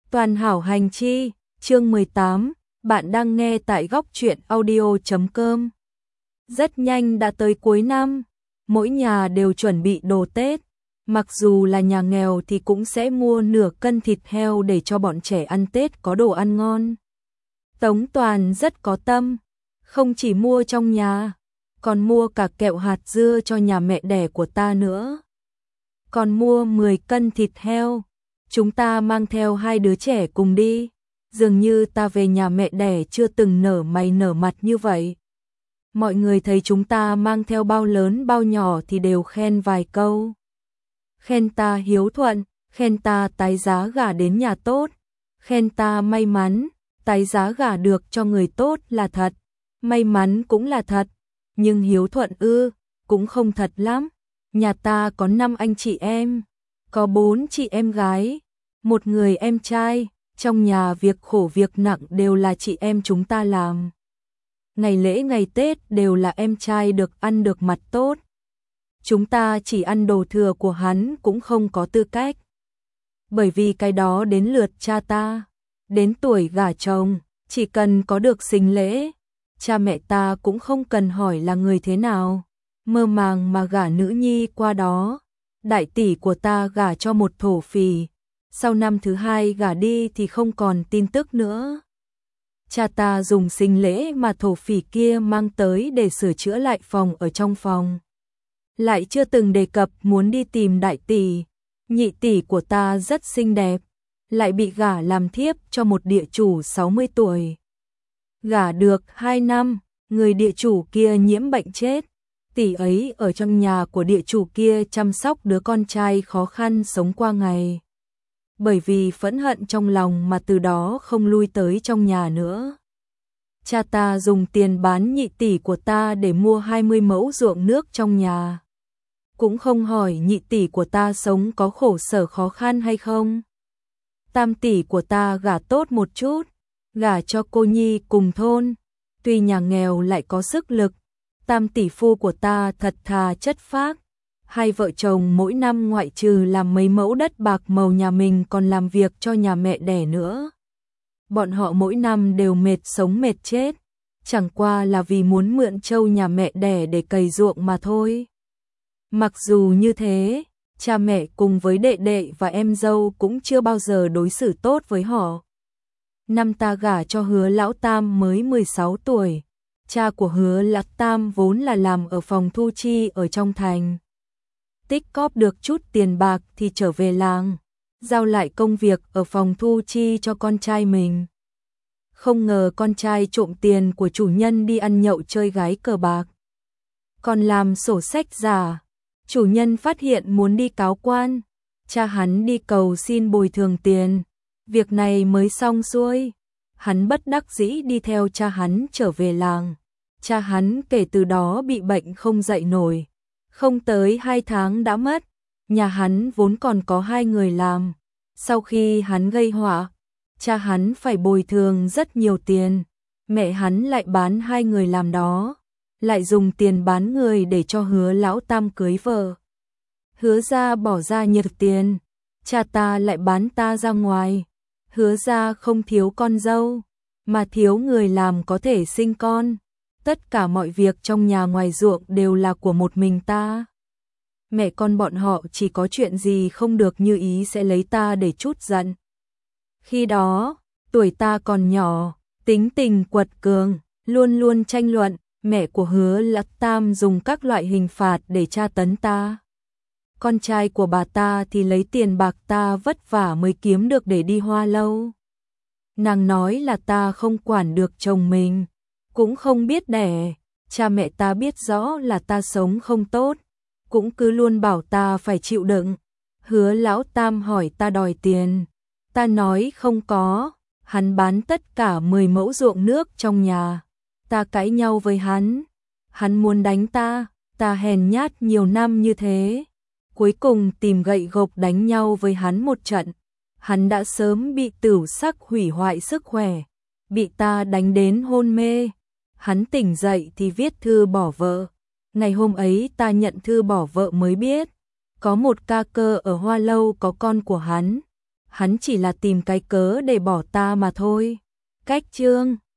Toàn hảo hành chi, chương 18, bạn đang nghe tại góc truyện audio.com. Rất nhanh đã tới cuối năm, mỗi nhà đều chuẩn bị đồ Tết, mặc dù là nhà nghèo thì cũng sẽ mua nửa cân thịt heo để cho bọn trẻ ăn Tết có đồ ăn ngon. Tống Toàn rất có tâm, không chỉ mua trong nhà, còn mua cả kẹo hạt dưa cho nhà mẹ đẻ của ta nữa. Còn mua 10 cân thịt heo. Chúng ta mang theo 2 đứa trẻ cùng đi, dường như ta về nhà mẹ đẻ chưa từng nở mày nở mặt như vậy. Mọi người thấy chúng ta mang theo bao lớn bao nhỏ thì đều khen vài câu. Khen ta hiếu thuận, khen ta tái giá gả đến nhà tốt, khen ta may mắn, tái giá gả được cho người tốt là thật, may mắn cũng là thật, nhưng hiếu thuận cũng không thật lắm. Nhà ta có 5 anh chị em, có 4 chị em gái, 1 người em trai, trong nhà việc khổ việc nặng đều là chị em chúng ta làm. Ngày lễ ngày Tết đều là em trai được ăn được mặt tốt. Chúng ta chỉ ăn đồ thừa của hắn cũng không có tư cách. Bởi vì cái đó đến lượt cha ta, đến tuổi gả chồng, chỉ cần có được sính lễ, cha mẹ ta cũng không cần hỏi là người thế nào, mơ màng mà gả nữ nhi qua đó. Đại tỷ của ta gả cho một thổ phỉ, sau năm thứ 2 gả đi thì không còn tin tức nữa. Cha ta dùng sính lễ mà thổ phỉ kia mang tới để sửa chữa lại phòng ở trong phòng. Lại chưa từng đề cập muốn đi tìm đại tỷ. Nhị tỷ của ta rất xinh đẹp, lại bị gả làm thiếp cho một địa chủ 60 tuổi. Gả được 2 năm, người địa chủ kia nhiễm bệnh chết. Tỷ ấy ở trong nhà của địa chủ kia chăm sóc đứa con trai khó khăn sống qua ngày. Bởi vì phẫn hận trong lòng mà từ đó không lui tới trong nhà nữa. Cha ta dùng tiền bán nhị tỷ của ta để mua 20 mẫu ruộng nước trong nhà. Cũng không hỏi nhị tỷ của ta sống có khổ sở khó khăn hay không. Tam tỷ của ta gả tốt một chút, gả cho cô nhi cùng thôn. Tuy nhà nghèo lại có sức lực, tam tỷ phu của ta thật thà chất phác. 2 vợ chồng mỗi năm ngoại trừ làm mấy mẫu đất bạc màu nhà mình còn làm việc cho nhà mẹ đẻ nữa. Bọn họ mỗi năm đều mệt sống mệt chết, chẳng qua là vì muốn mượn trâu nhà mẹ đẻ để cày ruộng mà thôi. Mặc dù như thế, cha mẹ cùng với đệ đệ và em dâu cũng chưa bao giờ đối xử tốt với họ. Năm ta gả cho Hứa Lão Tam mới 16 tuổi. Cha của Hứa Lão Tam vốn là làm ở phòng thu chi ở trong thành. Tích cóp được chút tiền bạc thì trở về làng, giao lại công việc ở phòng thu chi cho con trai mình. Không ngờ con trai trộm tiền của chủ nhân đi ăn nhậu chơi gái cờ bạc. Còn làm sổ sách giả, chủ nhân phát hiện muốn đi cáo quan, cha hắn đi cầu xin bồi thường tiền. Việc này mới xong xuôi, hắn bất đắc dĩ đi theo cha hắn trở về làng. Cha hắn kể từ đó bị bệnh không dậy nổi, không tới 2 tháng đã mất. Nhà hắn vốn còn có 2 người làm, sau khi hắn gây họa, cha hắn phải bồi thường rất nhiều tiền. Mẹ hắn lại bán 2 người làm đó, lại dùng tiền bán người để cho Hứa Lão Tam cưới vợ. Hứa gia bỏ ra nhiều tiền, cha ta lại bán ta ra ngoài. Hứa gia không thiếu con dâu, mà thiếu người làm có thể sinh con. Tất cả mọi việc trong nhà ngoài ruộng đều là của một mình ta. Mẹ con bọn họ chỉ có chuyện gì không được như ý sẽ lấy ta để trút giận. Khi đó, tuổi ta còn nhỏ, tính tình quật cường, luôn luôn tranh luận. Mẹ của Hứa Lão Tam dùng các loại hình phạt để tra tấn ta. Con trai của bà ta thì lấy tiền bạc ta vất vả mới kiếm được để đi Hoa Lâu. Nàng nói là ta không quản được chồng mình, cũng không biết đẻ. Cha mẹ ta biết rõ là ta sống không tốt, cũng cứ luôn bảo ta phải chịu đựng. Hứa Lão Tam hỏi ta đòi tiền, ta nói không có. Hắn bán tất cả 10 mẫu ruộng nước trong nhà. Ta cãi nhau với hắn, hắn muốn đánh ta, ta hèn nhát nhiều năm như thế. Cuối cùng tìm gậy gộc đánh nhau với hắn một trận. Hắn đã sớm bị tửu sắc hủy hoại sức khỏe, bị ta đánh đến hôn mê. Hắn tỉnh dậy thì viết thư bỏ vợ. Ngày hôm ấy ta nhận thư bỏ vợ mới biết, có một ca cơ ở Hoa Lâu có con của hắn. hắn chỉ là tìm cái cớ để bỏ ta mà thôi. Cách chương